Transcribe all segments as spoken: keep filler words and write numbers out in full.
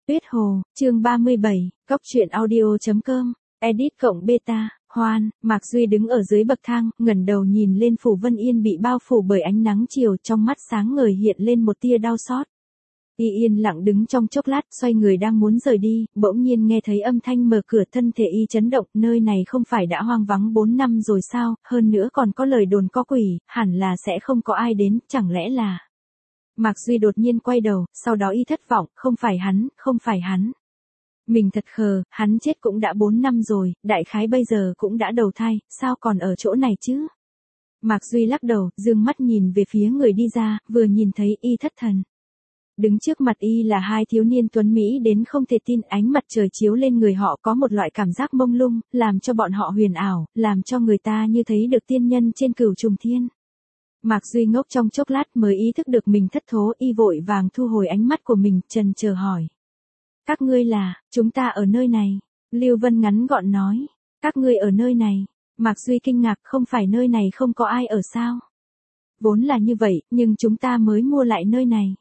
Tuyết Hồ, chương ba mươi bảy, Góc truyện audio chấm com, edit cộng beta, Hoan, Mạc Duy đứng ở dưới bậc thang, ngẩng đầu nhìn lên phủ Vân Yên bị bao phủ bởi ánh nắng chiều, trong mắt sáng ngời hiện lên một tia đau xót. Y yên lặng đứng trong chốc lát, xoay người đang muốn rời đi, bỗng nhiên nghe thấy âm thanh mở cửa, thân thể y chấn động, nơi này không phải đã hoang vắng bốn năm rồi sao, hơn nữa còn có lời đồn có quỷ, hẳn là sẽ không có ai đến, chẳng lẽ là... Mạc Duy đột nhiên quay đầu, sau đó y thất vọng, không phải hắn, không phải hắn. Mình thật khờ, hắn chết cũng đã bốn năm rồi, đại khái bây giờ cũng đã đầu thai, sao còn ở chỗ này chứ? Mạc Duy lắc đầu, dương mắt nhìn về phía người đi ra, vừa nhìn thấy y thất thần. Đứng trước mặt y là hai thiếu niên tuấn Mỹ đến không thể tin, ánh mặt trời chiếu lên người họ có một loại cảm giác mông lung, làm cho bọn họ huyền ảo, làm cho người ta như thấy được tiên nhân trên cửu trùng thiên. Mạc Duy ngốc trong chốc lát mới ý thức được mình thất thố, y vội vàng thu hồi ánh mắt của mình, trần chờ hỏi. Các ngươi là, chúng ta ở nơi này. Lưu Vân ngắn gọn nói. Các ngươi ở nơi này. Mạc Duy kinh ngạc, không phải nơi này không có ai ở sao? Vốn là như vậy, nhưng chúng ta mới mua lại nơi này.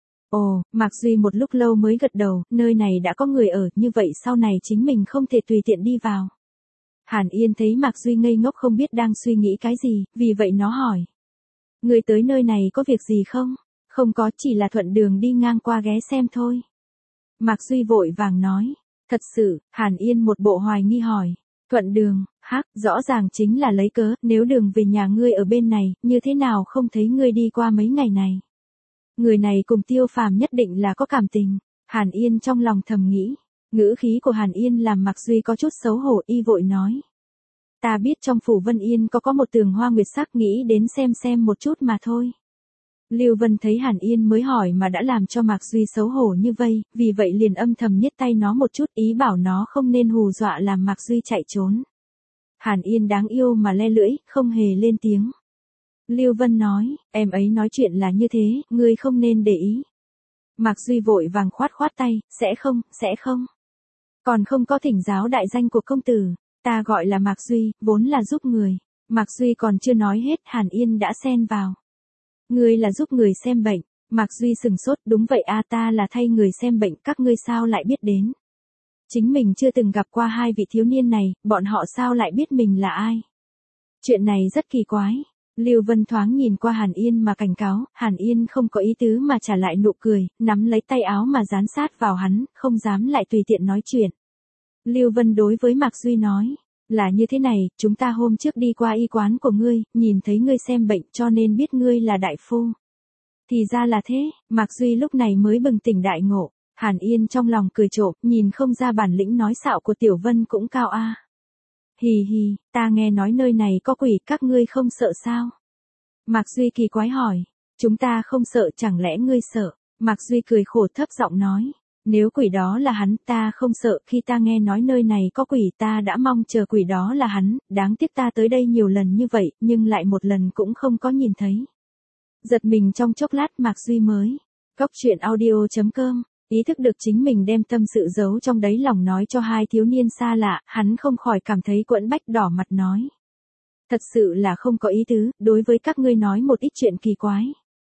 Ồ, Mạc Duy một lúc lâu mới gật đầu, nơi này đã có người ở, như vậy sau này chính mình không thể tùy tiện đi vào. Hàn Yên thấy Mạc Duy ngây ngốc không biết đang suy nghĩ cái gì, vì vậy nó hỏi. Người tới nơi này có việc gì không? Không có, chỉ là thuận đường đi ngang qua ghé xem thôi. Mạc Duy vội vàng nói. Thật sự, Hàn Yên một bộ hoài nghi hỏi. Thuận đường, hắc, rõ ràng chính là lấy cớ, nếu đường về nhà ngươi ở bên này, như thế nào không thấy ngươi đi qua mấy ngày này. Người này cùng Tiêu Phàm nhất định là có cảm tình. Hàn Yên trong lòng thầm nghĩ. Ngữ khí của Hàn Yên làm Mạc Duy có chút xấu hổ, y vội nói. Ta biết trong phủ Vân Yên có có một tường hoa nguyệt sắc, nghĩ đến xem xem một chút mà thôi. Lưu Vân thấy Hàn Yên mới hỏi mà đã làm cho Mạc Duy xấu hổ như vây, vì vậy liền âm thầm nhét tay nó một chút, ý bảo nó không nên hù dọa làm Mạc Duy chạy trốn. Hàn Yên đáng yêu mà le lưỡi, không hề lên tiếng. Lưu Vân nói, em ấy nói chuyện là như thế, ngươi không nên để ý. Mạc Duy vội vàng khoát khoát tay, sẽ không, sẽ không. Còn không có thỉnh giáo đại danh của công tử. Ta gọi là Mạc Duy, vốn là giúp người. Mạc Duy còn chưa nói hết, Hàn Yên đã xen vào. Ngươi là giúp người xem bệnh. Mạc Duy sừng sốt, đúng vậy a, ta là thay người xem bệnh, các ngươi sao lại biết đến? Chính mình chưa từng gặp qua hai vị thiếu niên này, bọn họ sao lại biết mình là ai? Chuyện này rất kỳ quái. Lưu Vân thoáng nhìn qua Hàn Yên mà cảnh cáo, Hàn Yên không có ý tứ mà trả lại nụ cười, nắm lấy tay áo mà dán sát vào hắn, không dám lại tùy tiện nói chuyện. Lưu Vân đối với Mạc Duy nói, là như thế này, chúng ta hôm trước đi qua y quán của ngươi, nhìn thấy ngươi xem bệnh cho nên biết ngươi là đại phu. Thì ra là thế, Mạc Duy lúc này mới bừng tỉnh đại ngộ, Hàn Yên trong lòng cười trộm, nhìn không ra bản lĩnh nói xạo của Tiểu Vân cũng cao a. Hì hì, ta nghe nói nơi này có quỷ, các ngươi không sợ sao? Mạc Duy kỳ quái hỏi, chúng ta không sợ, chẳng lẽ ngươi sợ? Mạc Duy cười khổ thấp giọng nói. Nếu quỷ đó là hắn, ta không sợ, khi ta nghe nói nơi này có quỷ ta đã mong chờ quỷ đó là hắn, đáng tiếc ta tới đây nhiều lần như vậy, nhưng lại một lần cũng không có nhìn thấy. Giật mình trong chốc lát Mạc Duy mới, góc truyện audio chấm com, ý thức được chính mình đem tâm sự giấu trong đáy lòng nói cho hai thiếu niên xa lạ, hắn không khỏi cảm thấy quẫn bách đỏ mặt nói. Thật sự là không có ý tứ, đối với các ngươi nói một ít chuyện kỳ quái.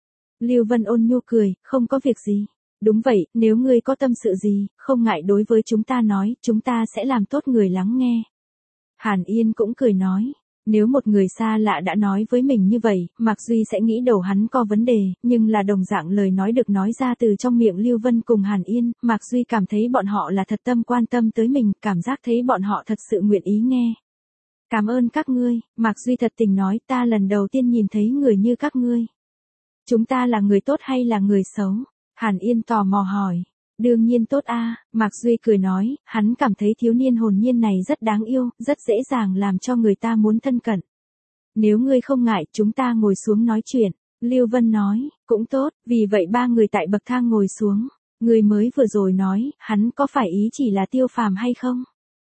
Lưu Vân ôn nhu cười, không có việc gì. Đúng vậy, nếu ngươi có tâm sự gì, không ngại đối với chúng ta nói, chúng ta sẽ làm tốt người lắng nghe. Hàn Yên cũng cười nói, nếu một người xa lạ đã nói với mình như vậy, Mạc Duy sẽ nghĩ đầu hắn có vấn đề, nhưng là đồng dạng lời nói được nói ra từ trong miệng Lưu Vân cùng Hàn Yên, Mạc Duy cảm thấy bọn họ là thật tâm quan tâm tới mình, cảm giác thấy bọn họ thật sự nguyện ý nghe. Cảm ơn các ngươi, Mạc Duy thật tình nói, ta lần đầu tiên nhìn thấy người như các ngươi. Chúng ta là người tốt hay là người xấu? Hàn Yên tò mò hỏi. Đương nhiên tốt a, Mạc Duy cười nói, hắn cảm thấy thiếu niên hồn nhiên này rất đáng yêu, rất dễ dàng làm cho người ta muốn thân cận. Nếu ngươi không ngại, chúng ta ngồi xuống nói chuyện. Lưu Vân nói, cũng tốt, vì vậy ba người tại bậc thang ngồi xuống. Người mới vừa rồi nói, hắn có phải ý chỉ là Tiêu Phàm hay không?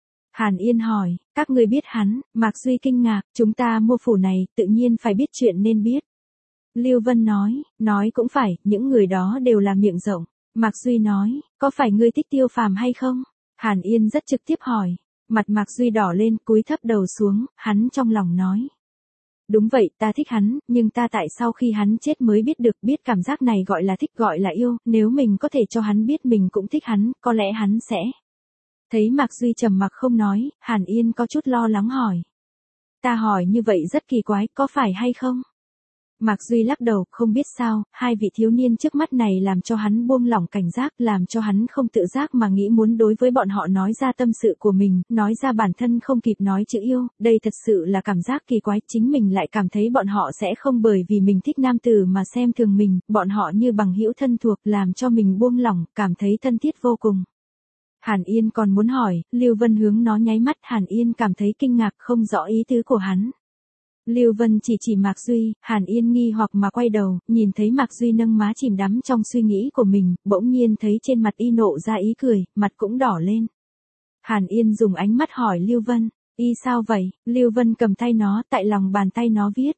Hàn Yên hỏi, các ngươi biết hắn? Mạc Duy kinh ngạc, chúng ta mua phủ này, tự nhiên phải biết chuyện nên biết. Lưu Vân nói, nói cũng phải, những người đó đều là miệng rộng. Mạc Duy nói, có phải ngươi thích Tiêu Phàm hay không? Hàn Yên rất trực tiếp hỏi. Mặt Mạc Duy đỏ lên, cúi thấp đầu xuống, hắn trong lòng nói. Đúng vậy, ta thích hắn, nhưng ta tại sau khi hắn chết mới biết được, biết cảm giác này gọi là thích, gọi là yêu, nếu mình có thể cho hắn biết mình cũng thích hắn, có lẽ hắn sẽ. Thấy Mạc Duy trầm mặc không nói, Hàn Yên có chút lo lắng hỏi. Ta hỏi như vậy rất kỳ quái, có phải hay không? Mạc Duy lắc đầu, không biết sao, hai vị thiếu niên trước mắt này làm cho hắn buông lỏng cảnh giác, làm cho hắn không tự giác mà nghĩ muốn đối với bọn họ nói ra tâm sự của mình, nói ra bản thân không kịp nói chữ yêu, đây thật sự là cảm giác kỳ quái, chính mình lại cảm thấy bọn họ sẽ không bởi vì mình thích nam tử mà xem thường mình, bọn họ như bằng hữu thân thuộc, làm cho mình buông lỏng, cảm thấy thân thiết vô cùng. Hàn Yên còn muốn hỏi, Lưu Vân hướng nó nháy mắt, Hàn Yên cảm thấy kinh ngạc không rõ ý tứ của hắn. Lưu Vân chỉ chỉ Mạc Duy, Hàn Yên nghi hoặc mà quay đầu, nhìn thấy Mạc Duy nâng má chìm đắm trong suy nghĩ của mình, bỗng nhiên thấy trên mặt y nộ ra ý cười, mặt cũng đỏ lên. Hàn Yên dùng ánh mắt hỏi Lưu Vân, y sao vậy? Lưu Vân cầm tay nó, tại lòng bàn tay nó viết.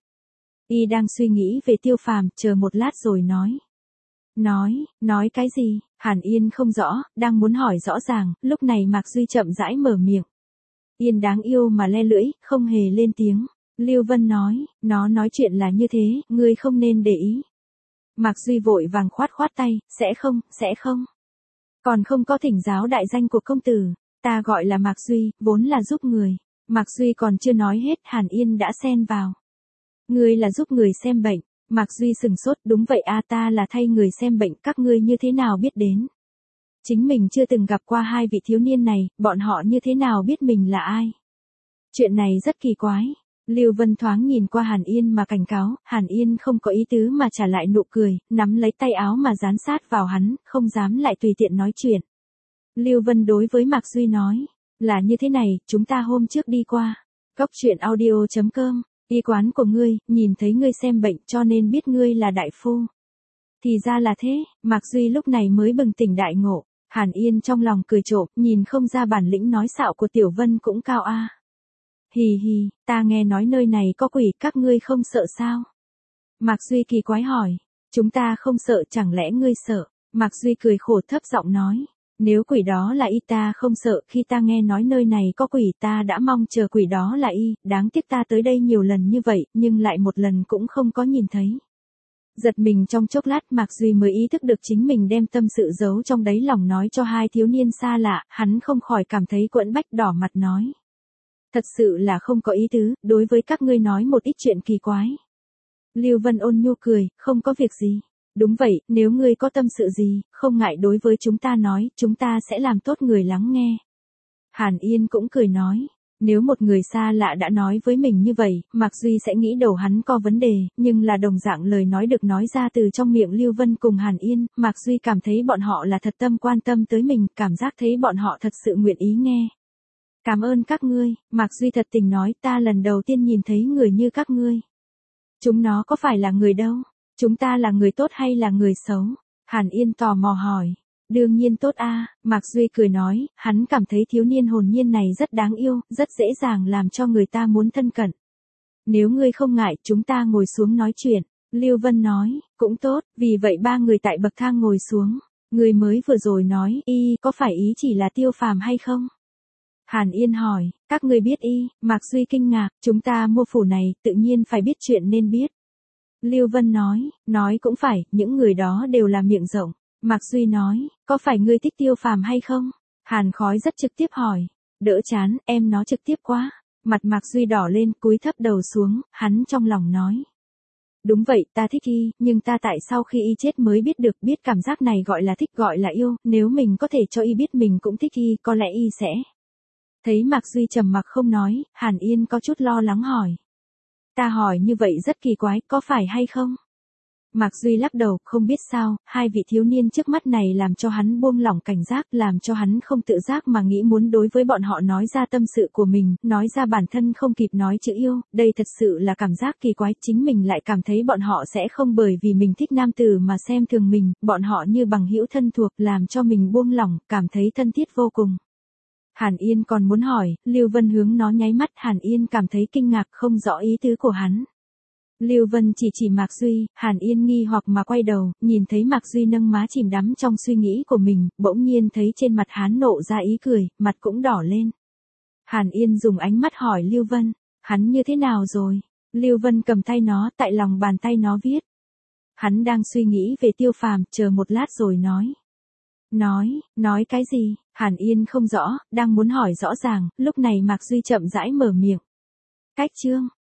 Y đang suy nghĩ về Tiêu Phàm, chờ một lát rồi nói. Nói, nói cái gì? Hàn Yên không rõ, đang muốn hỏi rõ ràng, lúc này Mạc Duy chậm rãi mở miệng. Yên đáng yêu mà le lưỡi, không hề lên tiếng. Lưu Vân nói, nó nói chuyện là như thế, ngươi không nên để ý. Mạc Duy vội vàng khoát khoát tay, sẽ không, sẽ không. Còn không có thỉnh giáo đại danh của công tử, ta gọi là Mạc Duy, vốn là giúp người. Mạc Duy còn chưa nói hết, Hàn Yên đã xen vào. Ngươi là giúp người xem bệnh. Mạc Duy sừng sốt, đúng vậy a, ta là thay người xem bệnh, các ngươi như thế nào biết đến? Chính mình chưa từng gặp qua hai vị thiếu niên này, bọn họ như thế nào biết mình là ai? Chuyện này rất kỳ quái. Lưu Vân thoáng nhìn qua Hàn Yên mà cảnh cáo, Hàn Yên không có ý tứ mà trả lại nụ cười, nắm lấy tay áo mà dán sát vào hắn, không dám lại tùy tiện nói chuyện. Lưu Vân đối với Mạc Duy nói, là như thế này, chúng ta hôm trước đi qua. Cốc truyện audio chấm com, y quán của ngươi, nhìn thấy ngươi xem bệnh cho nên biết ngươi là đại phu. Thì ra là thế, Mạc Duy lúc này mới bừng tỉnh đại ngộ, Hàn Yên trong lòng cười trộm, nhìn không ra bản lĩnh nói xạo của Tiểu Vân cũng cao a. Hì hì, ta nghe nói nơi này có quỷ, các ngươi không sợ sao? Mạc Duy kỳ quái hỏi, chúng ta không sợ, chẳng lẽ ngươi sợ? Mạc Duy cười khổ thấp giọng nói, nếu quỷ đó là y ta không sợ, khi ta nghe nói nơi này có quỷ ta đã mong chờ quỷ đó là y, đáng tiếc ta tới đây nhiều lần như vậy, nhưng lại một lần cũng không có nhìn thấy. Giật mình trong chốc lát Mạc Duy mới ý thức được chính mình đem tâm sự giấu trong đáy lòng nói cho hai thiếu niên xa lạ, hắn không khỏi cảm thấy quẫn bách đỏ mặt nói. Thật sự là không có ý tứ, đối với các ngươi nói một ít chuyện kỳ quái. Lưu Vân ôn nhu cười, không có việc gì. Đúng vậy, nếu ngươi có tâm sự gì, không ngại đối với chúng ta nói, chúng ta sẽ làm tốt người lắng nghe. Hàn Yên cũng cười nói, nếu một người xa lạ đã nói với mình như vậy, Mạc Duy sẽ nghĩ đầu hắn có vấn đề, nhưng là đồng dạng lời nói được nói ra từ trong miệng Lưu Vân cùng Hàn Yên, Mạc Duy cảm thấy bọn họ là thật tâm quan tâm tới mình, cảm giác thấy bọn họ thật sự nguyện ý nghe. Cảm ơn các ngươi, Mạc Duy thật tình nói, ta lần đầu tiên nhìn thấy người như các ngươi. Chúng nó có phải là người đâu? Chúng ta là người tốt hay là người xấu? Hàn Yên tò mò hỏi. Đương nhiên tốt a, Mạc Duy cười nói, hắn cảm thấy thiếu niên hồn nhiên này rất đáng yêu, rất dễ dàng làm cho người ta muốn thân cận. Nếu ngươi không ngại, chúng ta ngồi xuống nói chuyện. Lưu Vân nói, cũng tốt, vì vậy ba người tại bậc thang ngồi xuống. Người mới vừa rồi nói, y, có phải ý chỉ là Tiêu Phàm hay không? Hàn Yên hỏi, các ngươi biết y, Mạc Duy kinh ngạc, chúng ta mua phủ này, tự nhiên phải biết chuyện nên biết. Lưu Vân nói, nói cũng phải, những người đó đều là miệng rộng. Mạc Duy nói, có phải ngươi thích Tiêu Phàm hay không? Hàn Khói rất trực tiếp hỏi, đỡ chán, em nó trực tiếp quá. Mặt Mạc Duy đỏ lên, cúi thấp đầu xuống, hắn trong lòng nói. Đúng vậy, ta thích y, nhưng ta tại sau khi y chết mới biết được, biết cảm giác này gọi là thích, gọi là yêu, nếu mình có thể cho y biết mình cũng thích y, có lẽ y sẽ. Thấy Mạc Duy trầm mặc không nói, Hàn Yên có chút lo lắng hỏi. Ta hỏi như vậy rất kỳ quái, có phải hay không? Mạc Duy lắc đầu, không biết sao, hai vị thiếu niên trước mắt này làm cho hắn buông lỏng cảnh giác, làm cho hắn không tự giác mà nghĩ muốn đối với bọn họ nói ra tâm sự của mình, nói ra bản thân không kịp nói chữ yêu, đây thật sự là cảm giác kỳ quái, chính mình lại cảm thấy bọn họ sẽ không bởi vì mình thích nam tử mà xem thường mình, bọn họ như bằng hữu thân thuộc, làm cho mình buông lỏng, cảm thấy thân thiết vô cùng. Hàn Yên còn muốn hỏi, Lưu Vân hướng nó nháy mắt, Hàn Yên cảm thấy kinh ngạc không rõ ý tứ của hắn. Lưu Vân chỉ chỉ Mạc Duy, Hàn Yên nghi hoặc mà quay đầu, nhìn thấy Mạc Duy nâng má chìm đắm trong suy nghĩ của mình, bỗng nhiên thấy trên mặt hắn nộ ra ý cười, mặt cũng đỏ lên. Hàn Yên dùng ánh mắt hỏi Lưu Vân, hắn như thế nào rồi? Lưu Vân cầm tay nó, tại lòng bàn tay nó viết. Hắn đang suy nghĩ về Tiêu Phàm, chờ một lát rồi nói. Nói, nói cái gì? Hàn Yên không rõ, đang muốn hỏi rõ ràng, lúc này Mạc Duy chậm rãi mở miệng. Cách chương.